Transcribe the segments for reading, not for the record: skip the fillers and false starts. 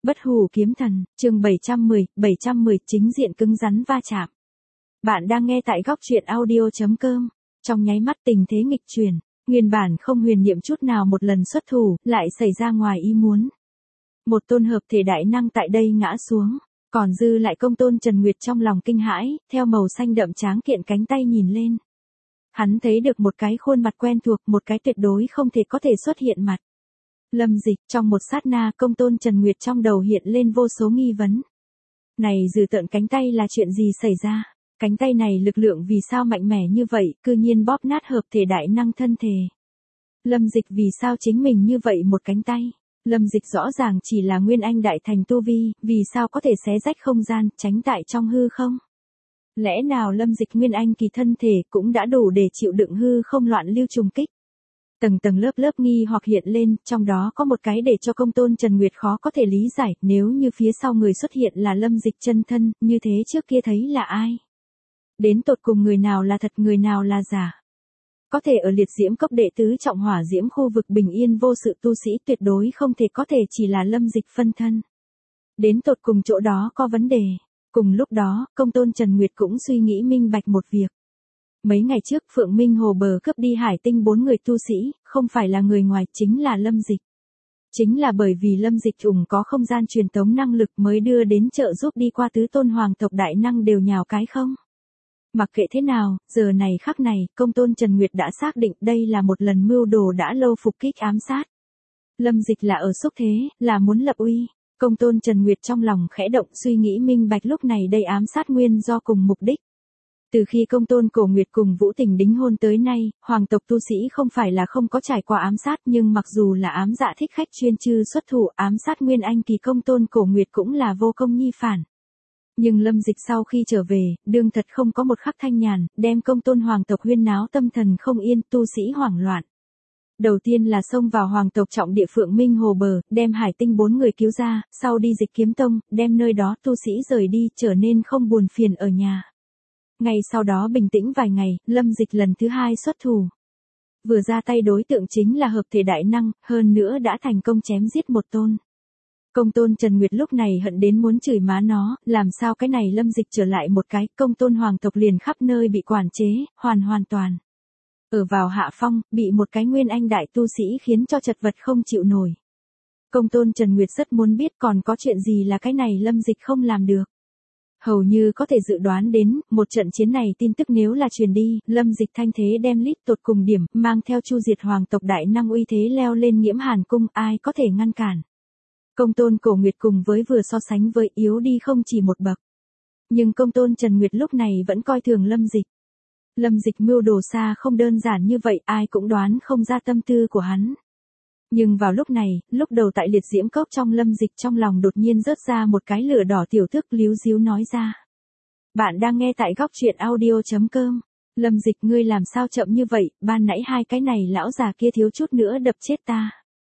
Bất hủ kiếm thần, chương 710 chính diện cứng rắn va chạm. Bạn đang nghe tại góc truyện audio.com. Trong nháy mắt tình thế nghịch chuyển, nguyên bản không huyền nhiệm chút nào một lần xuất thủ, lại xảy ra ngoài ý muốn. Một tôn hợp thể đại năng tại đây ngã xuống, còn dư lại công tôn Trần Nguyệt trong lòng kinh hãi, theo màu xanh đậm tráng kiện cánh tay nhìn lên. Hắn thấy được một cái khuôn mặt quen thuộc, một cái tuyệt đối không thể có thể xuất hiện mặt. Lâm Dịch, trong một sát na công tôn Trần Nguyệt trong đầu hiện lên vô số nghi vấn. Này dừ tợn cánh tay là chuyện gì xảy ra? Cánh tay này lực lượng vì sao mạnh mẽ như vậy, cư nhiên bóp nát hợp thể đại năng thân thể. Lâm Dịch vì sao chính mình như vậy một cánh tay? Lâm Dịch rõ ràng chỉ là nguyên anh đại thành tu vi, vì sao có thể xé rách không gian, tránh tại trong hư không? Lẽ nào Lâm Dịch nguyên anh kỳ thân thể cũng đã đủ để chịu đựng hư không loạn lưu trùng kích? Tầng tầng lớp lớp nghi hoặc hiện lên, trong đó có một cái để cho công tôn Trần Nguyệt khó có thể lý giải, nếu như phía sau người xuất hiện là Lâm Dịch chân thân, như thế trước kia thấy là ai? Đến tột cùng người nào là thật, người nào là giả? Có thể ở liệt diễm cốc đệ tứ trọng hỏa diễm khu vực bình yên vô sự tu sĩ tuyệt đối không thể có thể chỉ là Lâm Dịch phân thân. Đến tột cùng chỗ đó có vấn đề. Cùng lúc đó, công tôn Trần Nguyệt cũng suy nghĩ minh bạch một việc. Mấy ngày trước Phượng Minh Hồ bờ cướp đi Hải Tinh 4 người tu sĩ, không phải là người ngoài, chính là Lâm Dịch. Chính là bởi vì Lâm Dịch có không gian truyền tống năng lực mới đưa đến trợ giúp đi qua tứ tôn hoàng tộc đại năng đều nhào cái không. Mặc kệ thế nào, giờ này khắc này, công tôn Trần Nguyệt đã xác định đây là một lần mưu đồ đã lâu phục kích ám sát. Lâm Dịch là ở xúc thế, là muốn lập uy. Công tôn Trần Nguyệt trong lòng khẽ động suy nghĩ minh bạch lúc này đây ám sát nguyên do cùng mục đích. Từ khi công tôn Cổ Nguyệt cùng Vũ Tình đính hôn tới nay, hoàng tộc tu sĩ không phải là không có trải qua ám sát, nhưng mặc dù là ám dạ thích khách chuyên chư xuất thủ ám sát nguyên anh kỳ công tôn Cổ Nguyệt cũng là vô công nhi phản. Nhưng Lâm Dịch sau khi trở về, đương thật không có một khắc thanh nhàn, đem công tôn hoàng tộc huyên náo tâm thần không yên, tu sĩ hoảng loạn. Đầu tiên là xông vào hoàng tộc trọng địa Phượng Minh Hồ bờ, đem Hải Tinh 4 người cứu ra, sau đi Dịch Kiếm Tông, đem nơi đó tu sĩ rời đi, trở nên không buồn phiền ở nhà. Ngay sau đó bình tĩnh vài ngày, Lâm Dịch lần thứ 2 xuất thủ. Vừa ra tay đối tượng chính là hợp thể đại năng, hơn nữa đã thành công chém giết một tôn. Công tôn Trần Nguyệt lúc này hận đến muốn chửi má nó, làm sao cái này Lâm Dịch trở lại một cái, công tôn hoàng tộc liền khắp nơi bị quản chế, hoàn toàn. Ở vào hạ phong, bị một cái nguyên anh đại tu sĩ khiến cho chật vật không chịu nổi. Công tôn Trần Nguyệt rất muốn biết còn có chuyện gì là cái này Lâm Dịch không làm được. Hầu như có thể dự đoán đến, một trận chiến này tin tức nếu là truyền đi, Lâm Dịch thanh thế đem lít tột cùng điểm, mang theo chu diệt hoàng tộc đại năng uy thế leo lên Nghiễm Hàn cung, ai có thể ngăn cản. Công tôn Cổ Nguyệt cùng với vừa so sánh với yếu đi không chỉ một bậc. Nhưng công tôn Trần Nguyệt lúc này vẫn coi thường Lâm Dịch. Lâm Dịch mưu đồ xa không đơn giản như vậy, ai cũng đoán không ra tâm tư của hắn. Nhưng vào lúc này, lúc đầu tại liệt diễm cốc trong Lâm Dịch trong lòng đột nhiên rớt ra một cái lửa đỏ tiểu thức líu díu nói ra. Bạn đang nghe tại góc truyện audio.com. Lâm Dịch ngươi làm sao chậm như vậy, ban nãy hai cái này lão già kia thiếu chút nữa đập chết ta.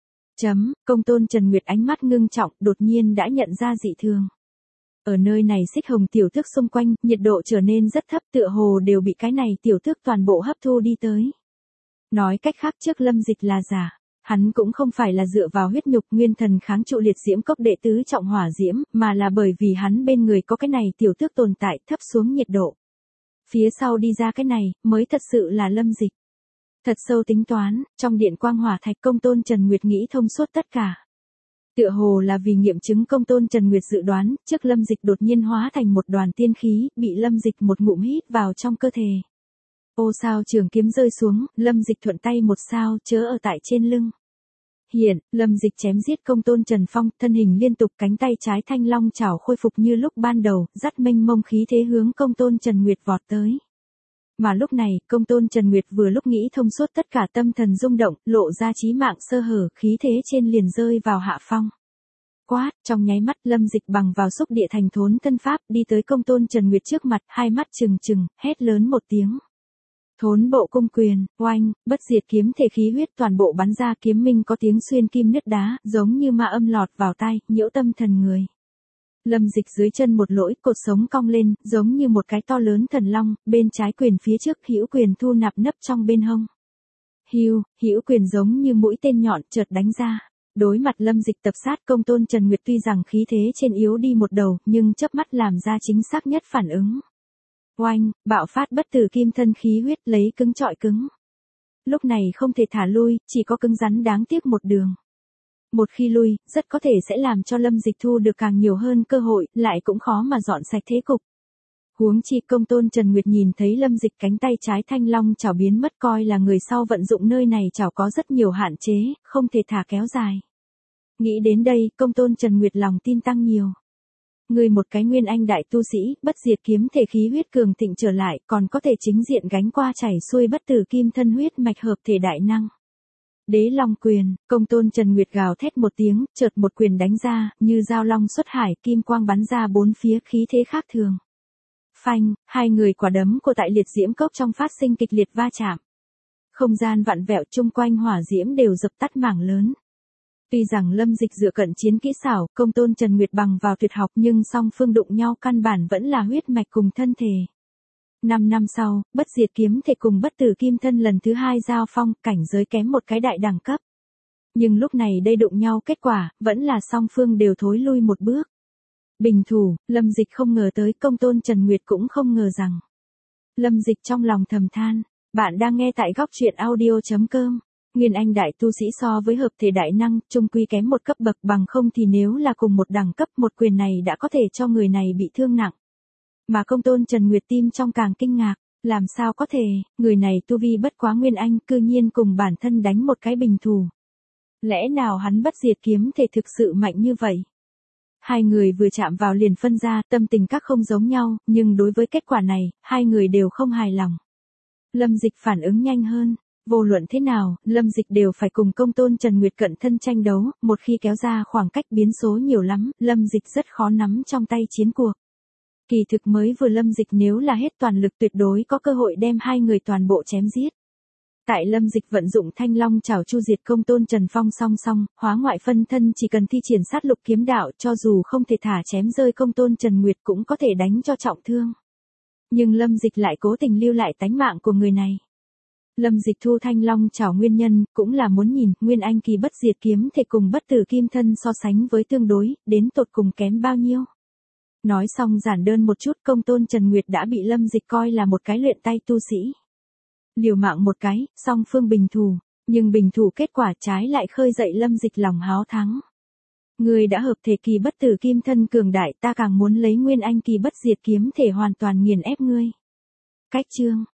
Công tôn Trần Nguyệt ánh mắt ngưng trọng, đột nhiên đã nhận ra dị thường. Ở nơi này xích hồng tiểu thức xung quanh, nhiệt độ trở nên rất thấp, tựa hồ đều bị cái này tiểu thức toàn bộ hấp thu đi tới. Nói cách khác trước Lâm Dịch là giả. Hắn cũng không phải là dựa vào huyết nhục nguyên thần kháng trụ liệt diễm cốc đệ tứ trọng hỏa diễm, mà là bởi vì hắn bên người có cái này tiểu thức tồn tại thấp xuống nhiệt độ. Phía sau đi ra cái này, mới thật sự là Lâm Dịch. Thật sâu tính toán, trong điện quang hỏa thạch công tôn Trần Nguyệt nghĩ thông suốt tất cả. Tựa hồ là vì nghiệm chứng công tôn Trần Nguyệt dự đoán, trước Lâm Dịch đột nhiên hóa thành một đoàn tiên khí, bị Lâm Dịch một ngụm hít vào trong cơ thể. Ô sao trường kiếm rơi xuống, Lâm Dịch thuận tay một sao chớ ở tại trên lưng. Hiện, Lâm Dịch chém giết công tôn Trần Phong, thân hình liên tục cánh tay trái thanh long chảo khôi phục như lúc ban đầu, dắt mênh mông khí thế hướng công tôn Trần Nguyệt vọt tới. Mà lúc này, công tôn Trần Nguyệt vừa lúc nghĩ thông suốt tất cả tâm thần rung động, lộ ra chí mạng sơ hở, khí thế trên liền rơi vào hạ phong. Quát, trong nháy mắt Lâm Dịch bằng vào xúc địa thành thốn thân pháp đi tới công tôn Trần Nguyệt trước mặt, hai mắt trừng, hét lớn một tiếng. Thốn bộ cung quyền, oanh, bất diệt kiếm thể khí huyết toàn bộ bắn ra, kiếm minh có tiếng xuyên kim nứt đá, giống như ma âm lọt vào tai, nhiễu tâm thần người. Lâm Dịch dưới chân một lỗi, cột sống cong lên, giống như một cái to lớn thần long, bên trái quyền phía trước hữu quyền thu nạp nấp trong bên hông. Hữu quyền giống như mũi tên nhọn chợt đánh ra. Đối mặt Lâm Dịch tập sát Công Tôn Trần Nguyệt tuy rằng khí thế trên yếu đi một đầu, nhưng chớp mắt làm ra chính xác nhất phản ứng. Oanh, bạo phát bất tử kim thân khí huyết lấy cứng trọi cứng. Lúc này không thể thả lui, chỉ có cứng rắn đáng tiếc một đường. Một khi lui, rất có thể sẽ làm cho Lâm Dịch thu được càng nhiều hơn cơ hội, lại cũng khó mà dọn sạch thế cục. Huống chi Công Tôn Trần Nguyệt nhìn thấy Lâm Dịch cánh tay trái thanh long chảo biến mất, coi là người sau vận dụng nơi này chảo có rất nhiều hạn chế, không thể thả kéo dài. Nghĩ đến đây, Công Tôn Trần Nguyệt lòng tin tăng nhiều. Người một cái nguyên anh đại tu sĩ, bất diệt kiếm thể khí huyết cường thịnh trở lại, còn có thể chính diện gánh qua chảy xuôi bất tử kim thân huyết mạch hợp thể đại năng. Đế Long quyền, Công Tôn Trần Nguyệt gào thét một tiếng, chợt một quyền đánh ra, như dao long xuất hải, kim quang bắn ra bốn phía, khí thế khác thường. Phanh, hai người quả đấm của tại liệt diễm cốc trong phát sinh kịch liệt va chạm. Không gian vặn vẹo chung quanh hỏa diễm đều dập tắt mảng lớn. Tuy rằng Lâm Dịch dựa cận chiến kỹ xảo, Công Tôn Trần Nguyệt bằng vào tuyệt học, nhưng song phương đụng nhau căn bản vẫn là huyết mạch cùng thân thể. 5 năm sau, bất diệt kiếm thể cùng bất tử kim thân lần thứ 2 giao phong, cảnh giới kém một cái đại đẳng cấp. Nhưng lúc này đây đụng nhau kết quả, vẫn là song phương đều thối lui một bước. Bình thủ, Lâm Dịch không ngờ tới, Công Tôn Trần Nguyệt cũng không ngờ rằng. Lâm Dịch trong lòng thầm than, bạn đang nghe tại góc truyện audio.com. Nguyên anh đại tu sĩ so với hợp thể đại năng, chung quy kém một cấp bậc, bằng không thì nếu là cùng một đẳng cấp, một quyền này đã có thể cho người này bị thương nặng. Mà Công Tôn Trần Nguyệt tim trong càng kinh ngạc, làm sao có thể, người này tu vi bất quá nguyên anh, cư nhiên cùng bản thân đánh một cái bình thủ. Lẽ nào hắn bất diệt kiếm thể thực sự mạnh như vậy? Hai người vừa chạm vào liền phân ra, tâm tình các không giống nhau, nhưng đối với kết quả này, hai người đều không hài lòng. Lâm Dịch phản ứng nhanh hơn, vô luận thế nào, Lâm Dịch đều phải cùng Công Tôn Trần Nguyệt cận thân tranh đấu, một khi kéo ra khoảng cách biến số nhiều lắm, Lâm Dịch rất khó nắm trong tay chiến cuộc. Kỳ thực mới vừa Lâm Dịch nếu là hết toàn lực tuyệt đối có cơ hội đem hai người toàn bộ chém giết. Tại Lâm Dịch vận dụng thanh long chảo chu diệt Công Tôn Trần Phong song song, hóa ngoại phân thân chỉ cần thi triển sát lục kiếm đạo, cho dù không thể thả chém rơi Công Tôn Trần Nguyệt cũng có thể đánh cho trọng thương. Nhưng Lâm Dịch lại cố tình lưu lại tánh mạng của người này. Lâm Dịch thu thanh long chảo nguyên nhân, cũng là muốn nhìn, nguyên anh kỳ bất diệt kiếm thể cùng bất tử kim thân so sánh với tương đối, đến tột cùng kém bao nhiêu. Nói xong giản đơn một chút, Công Tôn Trần Nguyệt đã bị Lâm Dịch coi là một cái luyện tay tu sĩ. Liều mạng một cái, song phương bình thủ, nhưng bình thủ kết quả trái lại khơi dậy Lâm Dịch lòng háo thắng. Người đã hợp thể kỳ bất tử kim thân cường đại, ta càng muốn lấy nguyên anh kỳ bất diệt kiếm thể hoàn toàn nghiền ép ngươi. Cách chương